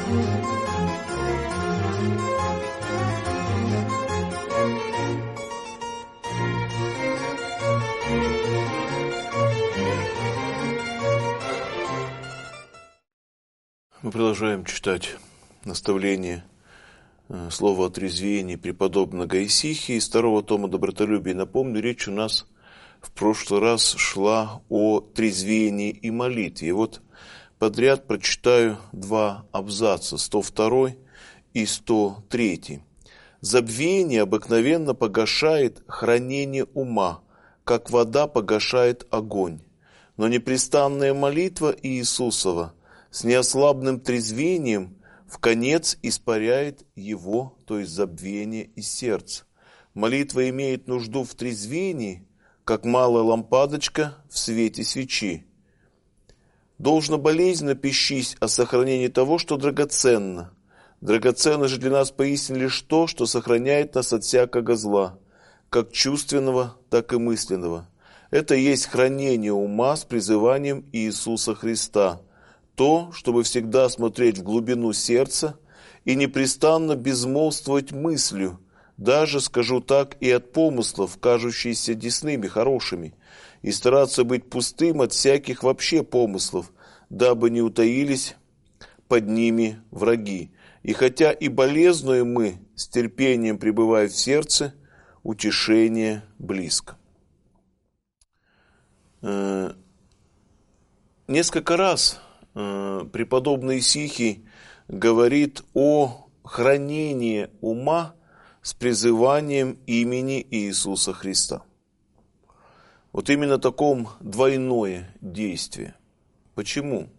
Мы продолжаем читать наставление слова о трезвении преподобного Исихии из второго тома «Добротолюбие». Напомню, речь у нас в прошлый раз шла о трезвении и молитве. И вот подряд прочитаю два абзаца, 102 и 103. «Забвение обыкновенно погашает хранение ума, как вода погашает огонь. Но непрестанная молитва Иисусова с неослабным трезвением вконец испаряет его, то есть забвение из сердца. Молитва имеет нужду в трезвении, как малая лампадочка в свете свечи. Должно болезненно пищись о сохранении того, что драгоценно. Драгоценно же для нас поистине лишь то, что сохраняет нас от всякого зла, как чувственного, так и мысленного. Это и есть хранение ума с призыванием Иисуса Христа. То, чтобы всегда смотреть в глубину сердца и непрестанно безмолвствовать мыслью, даже, скажу так, и от помыслов, кажущиеся десными, хорошими, и стараться быть пустым от всяких вообще помыслов, дабы не утаились под ними враги. И хотя и болезнуем мы, с терпением пребывая в сердце, утешение близко». Несколько раз преподобный Исихий говорит о хранении ума с призыванием имени Иисуса Христа. Вот именно таком двойное действие. Почему?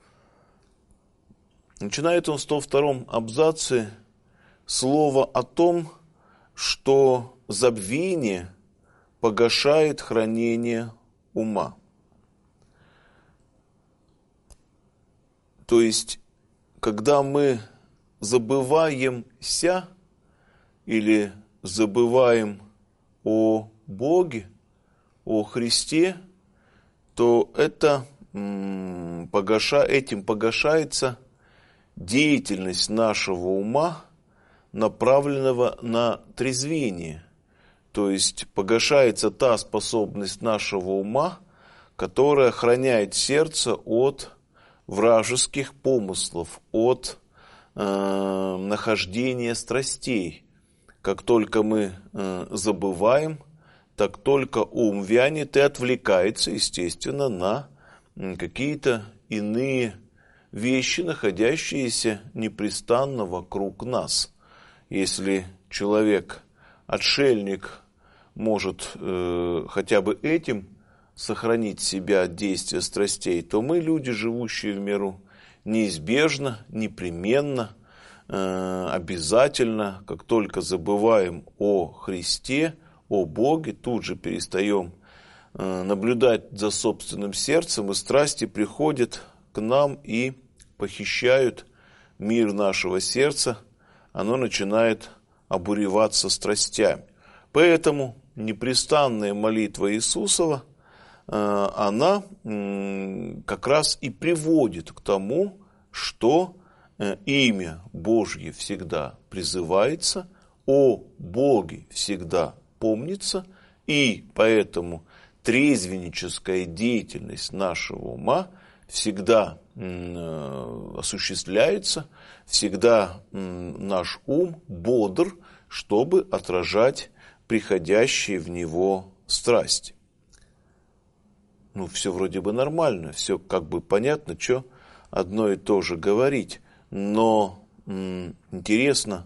Начинает он в 102 абзаце слово о том, что забвение погашает хранение ума. То есть, когда мы забываемся или забываем о Боге, о Христе, то этим погашается деятельность нашего ума, направленного на трезвение. То есть, погашается та способность нашего ума, которая охраняет сердце от вражеских помыслов, от нахождения страстей. Как только мы забываем, так только ум вянет и отвлекается, естественно, на какие-то иные вещи, находящиеся непрестанно вокруг нас. Если человек, отшельник, может хотя бы этим сохранить себя от действия страстей, то мы, люди, живущие в миру, неизбежно, непременно, обязательно, как только забываем о Христе, о Боге, тут же перестаем наблюдать за собственным сердцем, и страсти приходят к нам и похищают мир нашего сердца, оно начинает обуреваться страстями. Поэтому непрестанная молитва Иисусова, она как раз и приводит к тому, что имя Божье всегда призывается, о Боге всегда помнится, и поэтому трезвенническая деятельность нашего ума всегда осуществляется, всегда наш ум бодр, чтобы отражать приходящие в него страсти. Ну, все вроде бы нормально, все как бы понятно, что одно и то же говорить. Но интересно,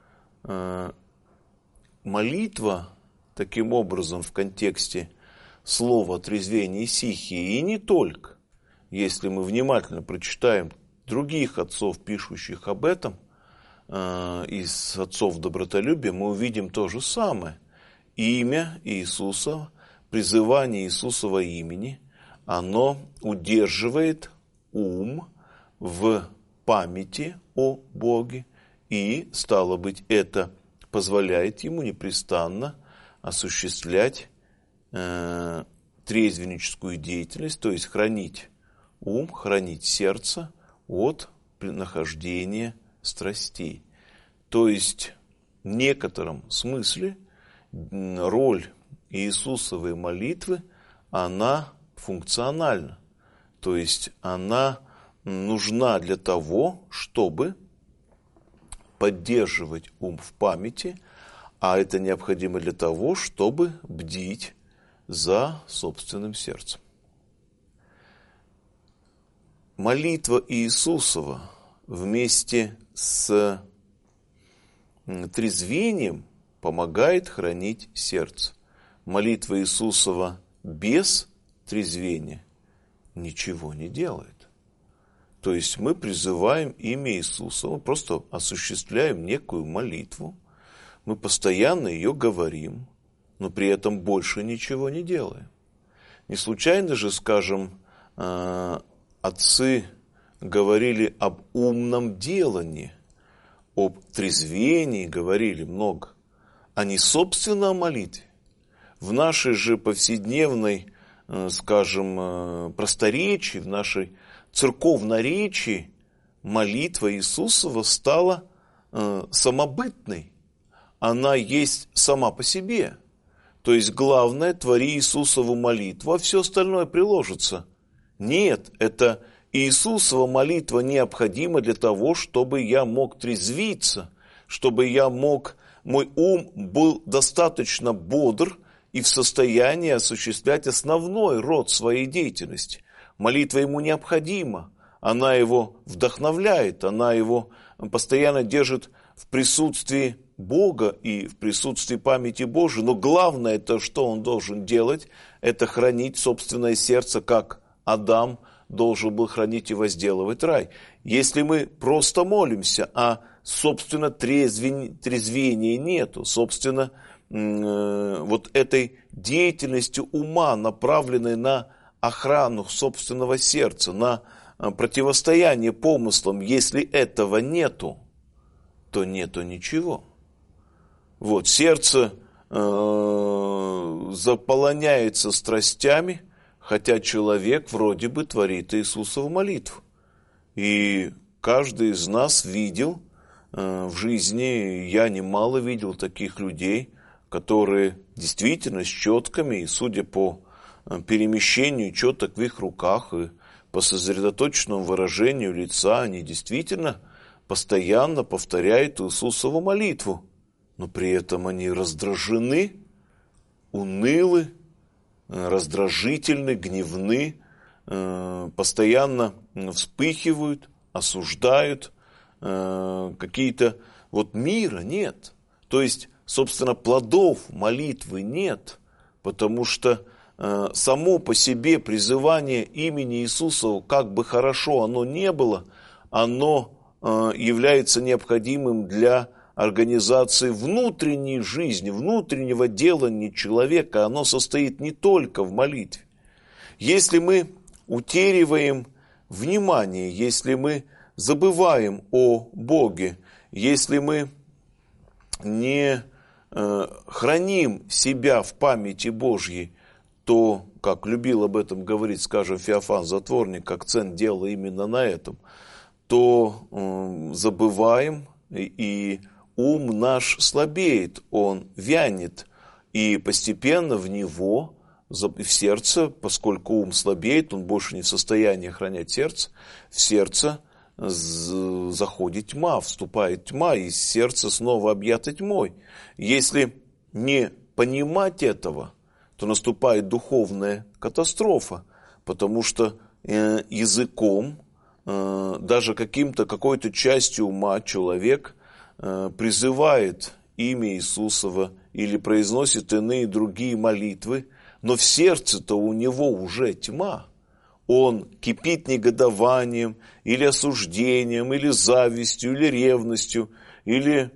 молитва таким образом в контексте слова трезвения Исихии, и не только, если мы внимательно прочитаем других отцов, пишущих об этом, из отцов добротолюбия, мы увидим то же самое. Имя Иисуса, призывание Иисусова имени, оно удерживает ум в памяти о Боге, и, стало быть, это позволяет ему непрестанно осуществлять трезвенническую деятельность, то есть хранить ум, хранить сердце от нахождения страстей. То есть в некотором смысле роль Иисусовой молитвы, она функциональна. То есть она нужна для того, чтобы поддерживать ум в памяти, а это необходимо для того, чтобы бдить за собственным сердцем. Молитва Иисусова вместе с трезвением помогает хранить сердце. Молитва Иисусова без трезвения ничего не делает. То есть мы призываем имя Иисуса, мы просто осуществляем некую молитву, мы постоянно ее говорим, но при этом больше ничего не делаем. Не случайно же, скажем, отцы говорили об умном делании, об трезвении говорили много, а не собственно о молитве. В нашей же повседневной, скажем, просторечии, в нашей церковноречии молитва Иисусова стала самобытной. Она есть сама по себе. То есть главное, твори Иисусову молитву, а все остальное приложится. Нет, это Иисусова молитва необходима для того, чтобы я мог трезвиться, чтобы мой ум был достаточно бодр и в состоянии осуществлять основной род своей деятельности. Молитва ему необходима, она его вдохновляет, она его постоянно держит в присутствии Бога и в присутствии памяти Божией. Но главное, это что он должен делать, это хранить собственное сердце, как Адам должен был хранить и возделывать рай. Если мы просто молимся, а собственно трезвения нету, собственно вот этой деятельностью ума, направленной на охрану собственного сердца, на противостояние помыслам, если этого нету, то нету ничего. Вот, сердце заполоняется страстями, хотя человек вроде бы творит Иисусову молитву. И каждый из нас видел в жизни, я немало видел таких людей, которые действительно с четками, и судя по перемещению четок в их руках и по сосредоточенному выражению лица, они действительно постоянно повторяют Иисусову молитву, но при этом они раздражены, унылы, раздражительны, гневны, постоянно вспыхивают, осуждают, какие-то мира нет. То есть, собственно, плодов молитвы нет, потому что само по себе призывание имени Иисуса, как бы хорошо оно не было, оно является необходимым для организации внутренней жизни, внутреннего делания человека. Оно состоит не только в молитве. Если мы утериваем внимание, если мы забываем о Боге, если мы не храним себя в памяти Божьей, то, как любил об этом говорить, скажем, Феофан Затворник, акцент делал именно на этом, то забываем, и ум наш слабеет, он вянет, и постепенно в него, в сердце, поскольку ум слабеет, он больше не в состоянии охранять сердце, в сердце заходит тьма, вступает тьма, и сердце снова объято тьмой. Если не понимать этого, то наступает духовная катастрофа, потому что языком, даже какой-то частью ума человек призывает имя Иисусова или произносит иные другие молитвы, но в сердце-то у него уже тьма. Он кипит негодованием, или осуждением, или завистью, или ревностью, или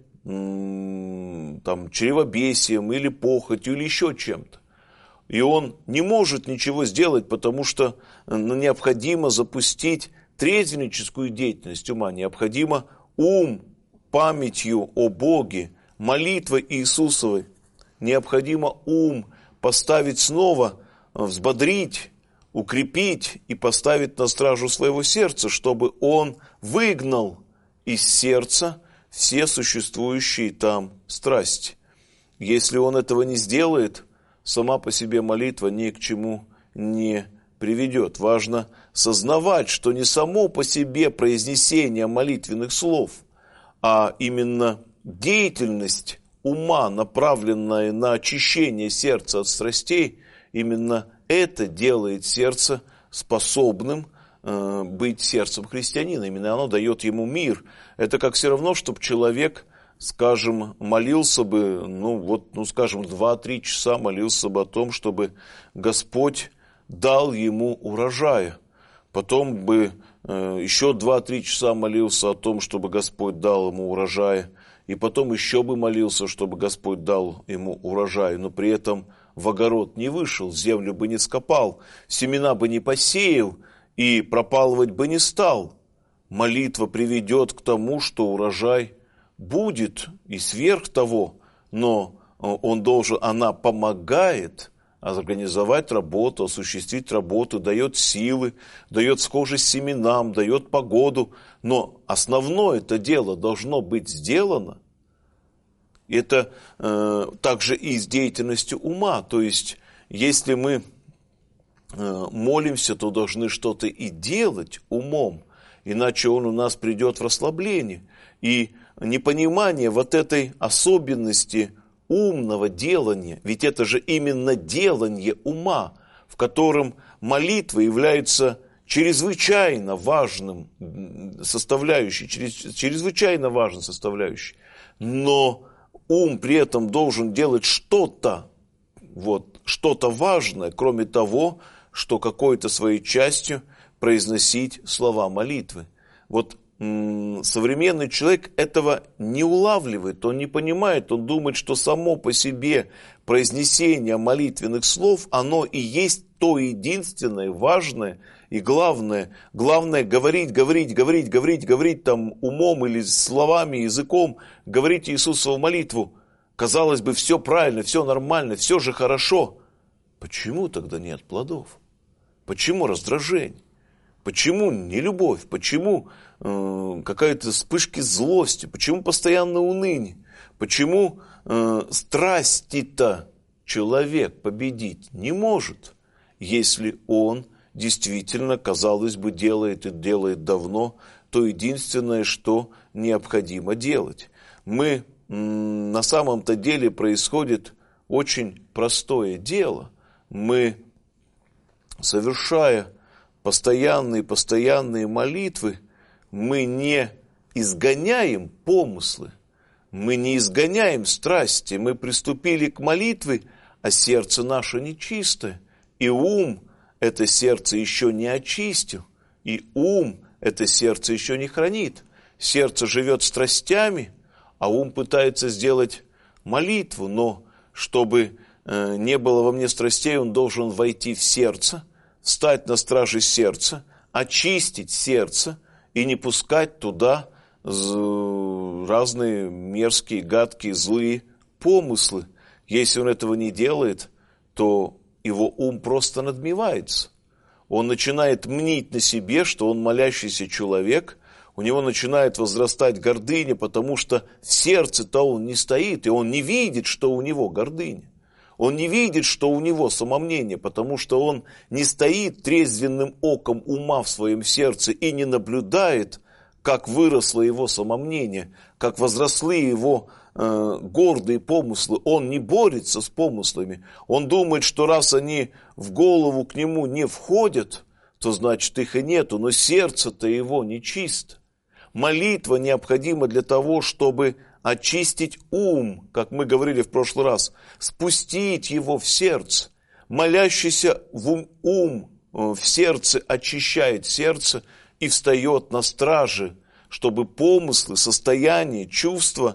чревобесием, или похотью, или еще чем-то. И он не может ничего сделать, потому что необходимо запустить трезвенническую деятельность ума, необходимо ум памятью о Боге, молитвой Иисусовой, необходимо ум поставить снова, взбодрить, укрепить и поставить на стражу своего сердца, чтобы он выгнал из сердца все существующие там страсти. Если он этого не сделает, сама по себе молитва ни к чему не приведет. Важно сознавать, что не само по себе произнесение молитвенных слов, а именно деятельность ума, направленная на очищение сердца от страстей, именно это делает сердце способным быть сердцем христианина. Именно оно дает ему мир. Это как все равно, чтобы человек, скажем, молился бы, 2-3 часа молился бы о том, чтобы Господь дал ему урожая. Потом бы еще 2-3 часа молился о том, чтобы Господь дал ему урожая. И потом еще бы молился, чтобы Господь дал ему урожай. Но при этом в огород не вышел, землю бы не скопал, семена бы не посеял и пропалывать бы не стал. Молитва приведет к тому, что урожай будет и сверх того, но она помогает организовать работу, осуществить работу, дает силы, дает схожесть с семенам, дает погоду. Но основное это дело должно быть сделано. Это также и с деятельностью ума. То есть, если мы молимся, то должны что-то и делать умом, иначе он у нас придет в расслабление. И непонимание вот этой особенности умного делания, ведь это же именно делание ума, в котором молитва является чрезвычайно важным составляющей, чрезвычайно важной составляющей, но ум при этом должен делать что-то важное, кроме того, что какой-то своей частью произносить слова молитвы. Современный человек этого не улавливает, он не понимает, он думает, что само по себе произнесение молитвенных слов, оно и есть то единственное, важное и главное. Главное говорить там умом или словами, языком, говорить Иисусову молитву. Казалось бы, все правильно, все нормально, все же хорошо. Почему тогда нет плодов? Почему раздражение? Почему нелюбовь? Почему какая-то вспышки злости? Почему постоянное уныние? Почему страсти-то человек победить не может, если он действительно, казалось бы, делает и делает давно то единственное, что необходимо делать? На самом-то деле происходит очень простое дело. Мы, совершая постоянные молитвы, мы не изгоняем помыслы, мы не изгоняем страсти, мы приступили к молитве, а сердце наше нечистое, и ум это сердце еще не очистил, и ум это сердце еще не хранит. Сердце живет страстями, а ум пытается сделать молитву, но чтобы не было во мне страстей, он должен войти в сердце, встать на страже сердца, очистить сердце и не пускать туда разные мерзкие, гадкие, злые помыслы. Если он этого не делает, то его ум просто надмевается. Он начинает мнить на себе, что он молящийся человек, у него начинает возрастать гордыня, потому что в сердце-то он не стоит, и он не видит, что у него гордыня. Он не видит, что у него самомнение, потому что он не стоит трезвенным оком ума в своем сердце и не наблюдает, как выросло его самомнение, как возросли его гордые помыслы. Он не борется с помыслами. Он думает, что раз они в голову к нему не входят, то значит их и нету, но сердце-то его нечисто. Молитва необходима для того, чтобы очистить ум, как мы говорили в прошлый раз, спустить его в сердце. Молящийся в ум в сердце очищает сердце и встает на страже, чтобы помыслы, состояния, чувства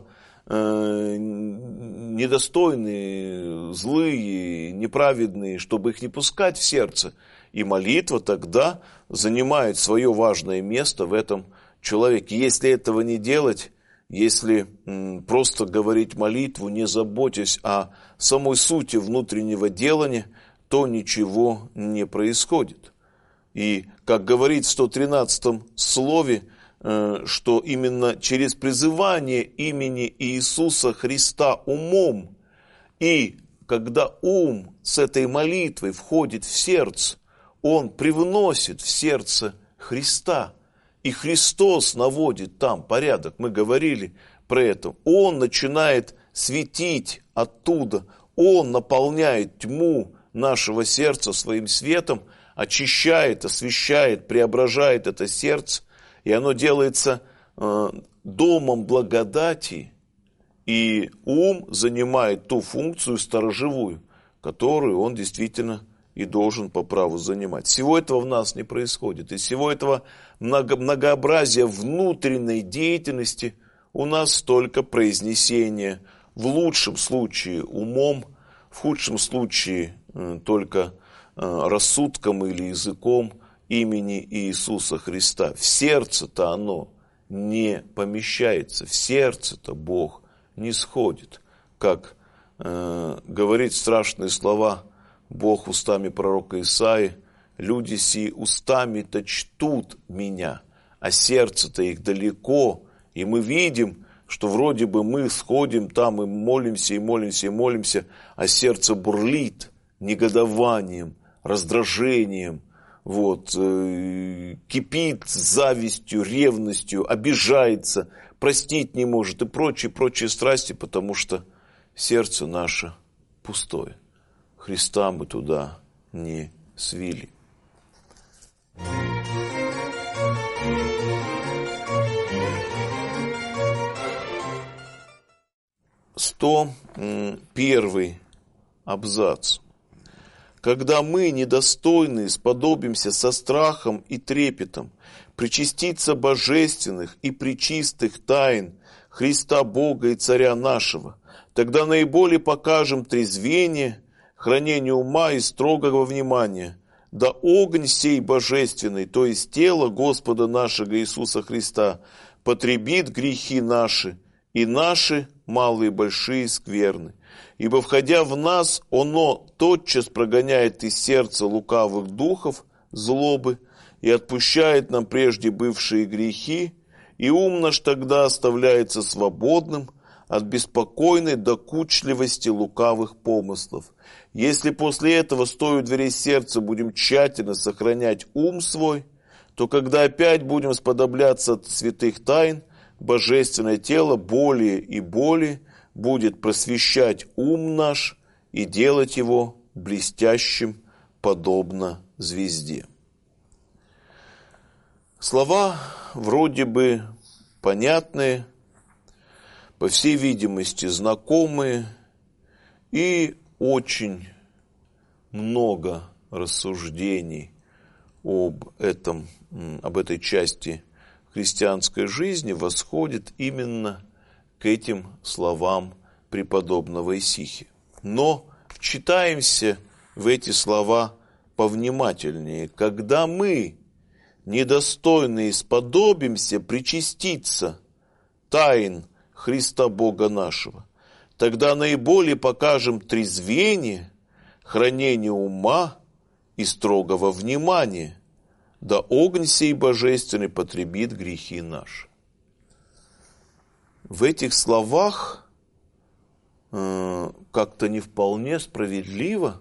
недостойные, злые, неправедные, чтобы их не пускать в сердце. И молитва тогда занимает свое важное место в этом человеке. Если этого не делать, если просто говорить молитву, не заботясь о самой сути внутреннего делания, то ничего не происходит. И, как говорит в 113-м слове, что именно через призывание имени Иисуса Христа умом, и когда ум с этой молитвой входит в сердце, он привносит в сердце Христа, и Христос наводит там порядок. Мы говорили про это. Он начинает светить оттуда, Он наполняет тьму нашего сердца своим светом, очищает, освещает, преображает это сердце, и оно делается домом благодати, и ум занимает ту функцию сторожевую, которую он действительно и должен по праву занимать. Всего этого в нас не происходит, и всего этого многообразия внутренней деятельности у нас только произнесение, в лучшем случае умом, в худшем случае только рассудком или языком имени Иисуса Христа. В сердце-то оно не помещается, в сердце-то Бог не сходит. Как говорит страшные слова Бог устами пророка Исаии: «Люди сии устами-то чтут меня, а сердце-то их далеко». И мы видим, что вроде бы мы сходим там и молимся, и молимся, и молимся, а сердце бурлит негодованием, раздражением, кипит завистью, ревностью, обижается, простить не может и прочие страсти, потому что сердце наше пустое. Христа мы туда не свили. Первый абзац. Когда мы, недостойные, сподобимся со страхом и трепетом причаститься божественных и пречистых тайн Христа Бога и Царя нашего, тогда наиболее покажем трезвение, хранение ума и строгого внимания, да огонь сей божественный, то есть тело Господа нашего Иисуса Христа, потребит грехи наши и наши малые и большие скверны. Ибо, входя в нас, оно тотчас прогоняет из сердца лукавых духов, злобы, и отпущает нам прежде бывшие грехи, и ум наш тогда оставляется свободным от беспокойной докучливости лукавых помыслов. Если после этого, стоя у дверей сердца, будем тщательно сохранять ум свой, то когда опять будем сподобляться от святых тайн, божественное тело более и более будет просвещать ум наш и делать его блестящим, подобно звезде. Слова вроде бы понятные, по всей видимости знакомые, и очень много рассуждений об этой части христианской жизни восходит именно к этим словам преподобного Исихия. Но вчитаемся в эти слова повнимательнее. Когда мы, недостойные, сподобимся причаститься тайн Христа Бога нашего, тогда наиболее покажем трезвение, хранение ума и строгого внимания, да огонь сей божественный потребит грехи наши. В этих словах как-то не вполне справедливо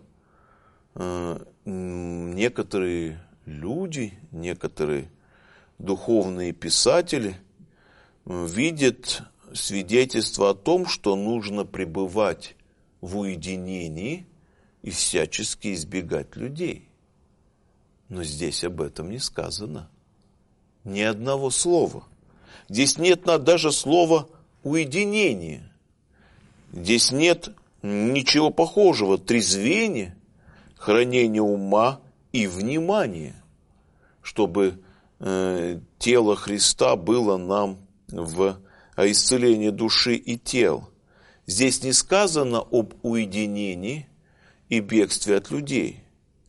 некоторые люди, некоторые духовные писатели видят свидетельство о том, что нужно пребывать в уединении и всячески избегать людей. Но здесь об этом не сказано. Ни одного слова. Здесь нет даже слова «уединение». Здесь нет ничего похожего. Трезвение, хранение ума и внимание, чтобы тело Христа было нам в исцелении души и тел. Здесь не сказано об уединении и бегстве от людей.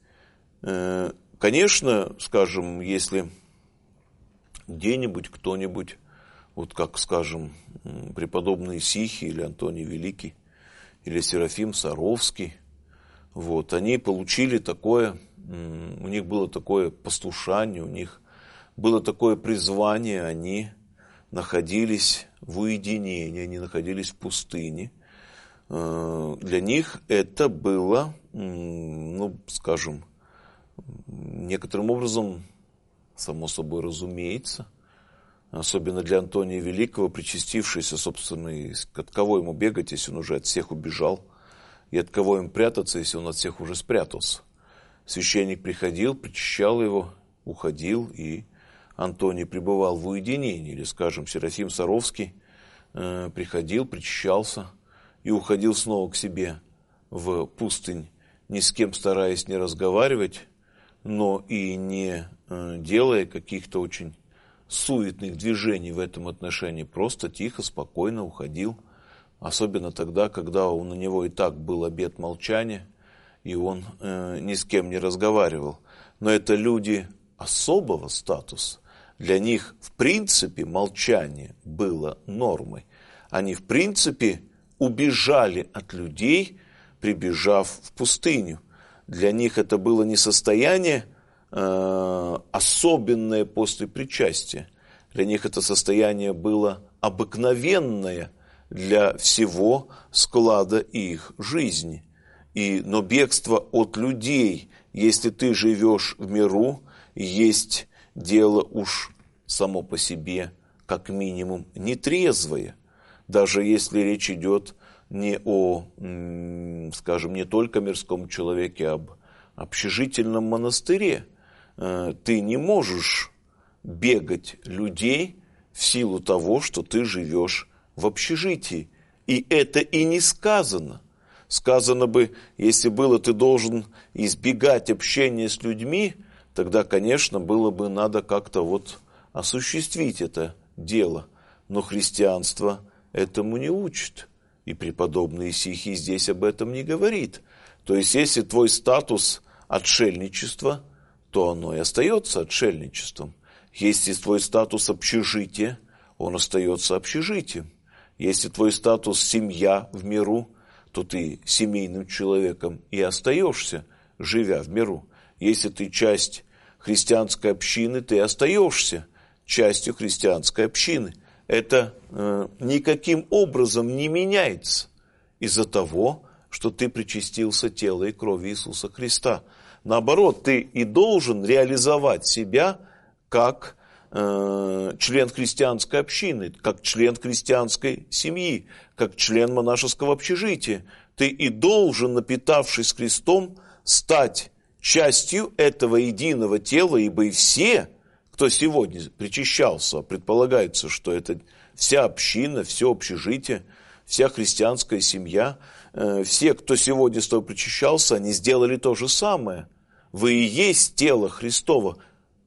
Конечно, скажем, если где-нибудь кто-нибудь, вот как, скажем, преподобный Исихий или Антоний Великий, или Серафим Саровский, Вот, они получили такое, у них было такое послушание, у них было такое призвание, они находились в уединении, они находились в пустыне. Для них это было, ну, скажем, некоторым образом, само собой разумеется, особенно для Антония Великого, причастившийся, собственно, от кого ему бегать, если он уже от всех убежал, и от кого им прятаться, если он от всех уже спрятался. Священник приходил, причащал его, уходил, и Антоний пребывал в уединении. Или, скажем, Серафим Саровский приходил, причащался и уходил снова к себе в пустынь, ни с кем стараясь не разговаривать, но и не делая каких-то очень суетных движений в этом отношении, просто тихо, спокойно уходил, особенно тогда, когда на него и так был обет молчания, и он ни с кем не разговаривал. Но это люди особого статуса. Для них, в принципе, молчание было нормой. Они, в принципе, убежали от людей, прибежав в пустыню. Для них это было не состояние особенное после причастия. Для них это состояние было обыкновенное для всего склада их жизни. Но бегство от людей, если ты живешь в миру, есть дело уж само по себе, как минимум, нетрезвое. Даже если речь идет не о, скажем, не только мирском человеке, а об общежительном монастыре. Ты не можешь бегать людей в силу того, что ты живешь в общежитии. И это и не сказано. Сказано бы, если было, ты должен избегать общения с людьми, тогда, конечно, было бы надо как-то вот осуществить это дело. Но христианство этому не учит. И преподобный Исихий здесь об этом не говорит. То есть, если твой статус отшельничества, то оно и остается отшельничеством. Если твой статус общежития, он остается общежитием. Если твой статус семья в миру, то ты семейным человеком и остаешься, живя в миру. Если ты часть христианской общины, ты остаешься частью христианской общины. Это никаким образом не меняется из-за того, что ты причастился тела и крови Иисуса Христа. Наоборот, ты и должен реализовать себя как член христианской общины, как член христианской семьи, как член монашеского общежития. Ты и должен, напитавшись Христом, стать частью этого единого тела, ибо и все, кто сегодня причащался, предполагается, что это вся община, все общежитие, вся христианская семья, все, кто сегодня с тобой причащался, они сделали то же самое. Вы и есть тело Христово,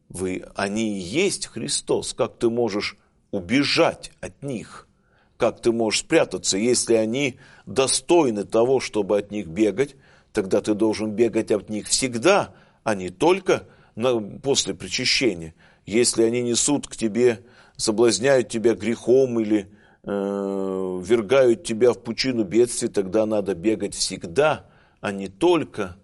они и есть Христос. Как ты можешь убежать от них? Как ты можешь спрятаться? Если они достойны того, чтобы от них бегать, тогда ты должен бегать от них всегда, а не только после причащения. Если они несут к тебе, соблазняют тебя грехом или ввергают тебя в пучину бедствий, тогда надо бегать всегда, а не только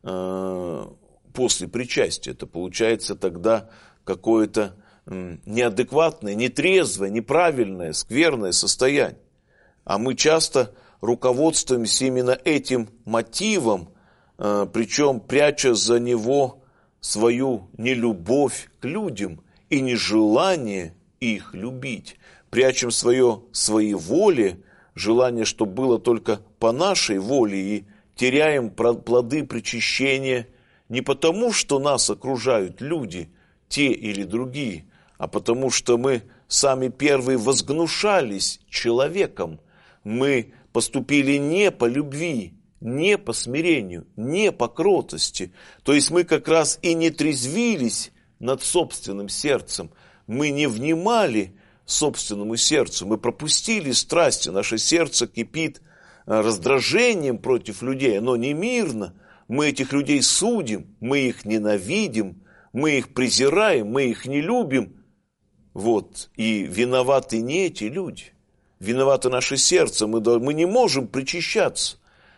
после причастия. Это получается тогда какое-то неадекватное, нетрезвое, неправильное, скверное состояние. А мы часто руководствуемся именно этим мотивом, причем пряча за него свою нелюбовь к людям и нежелание их любить. Прячем свое своеволие, желание, чтобы было только по нашей воле, и теряем плоды причащения не потому, что нас окружают люди, те или другие, а потому, что мы сами первые возгнушались человеком. Мы поступили не по любви, не по смирению, не по кротости. То есть мы как раз и не трезвились над собственным сердцем. Мы не внимали собственному сердцу. Мы пропустили страсти. Наше сердце кипит раздражением против людей. Оно не мирно. Мы этих людей судим, мы их ненавидим, мы их презираем, мы их не любим. Вот. И виноваты не эти люди. Виновато наше сердце. Мы не можем причащаться.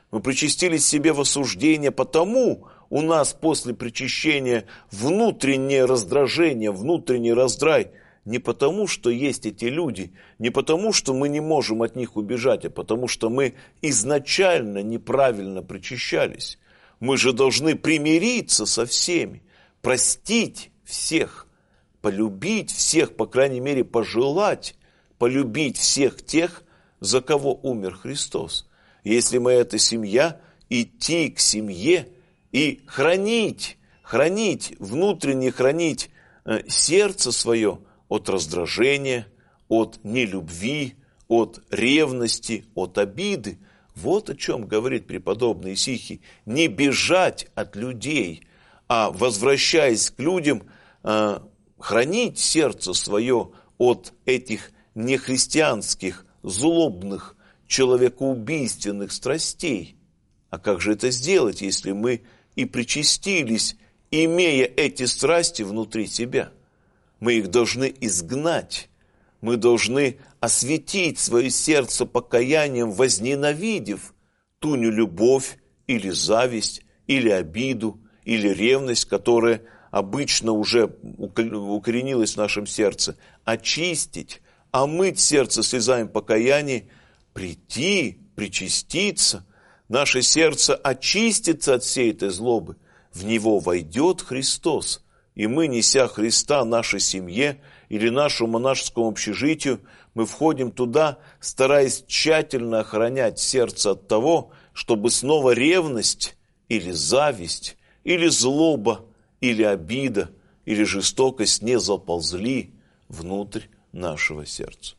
Мы причастились себе в осуждение, потому у нас после причащения внутреннее раздражение, внутренний раздрай. Не потому, что есть эти люди, не потому, что мы не можем от них убежать, а потому, что мы изначально неправильно причащались. Мы же должны примириться со всеми, простить всех, полюбить всех, по крайней мере, пожелать полюбить всех тех, за кого умер Христос. Если мы эта семья, идти к семье и хранить внутренне хранить сердце свое от раздражения, от нелюбви, от ревности, от обиды. Вот о чем говорит преподобный Исихий. Не бежать от людей, а, возвращаясь к людям, хранить сердце свое от этих нехристианских, злобных, человекоубийственных страстей. А как же это сделать, если мы и причастились, имея эти страсти внутри себя? Мы их должны изгнать. Мы должны осветить свое сердце покаянием, возненавидев ту нелюбовь или зависть, или обиду, или ревность, которая обычно уже укоренилась в нашем сердце. Очистить, омыть сердце слезами покаяния, прийти, причаститься. Наше сердце очистится от всей этой злобы. В него войдет Христос. И мы, неся Христа нашей семье или нашему монашескому общежитию, мы входим туда, стараясь тщательно охранять сердце от того, чтобы снова ревность или зависть, или злоба, или обида, или жестокость не заползли внутрь нашего сердца.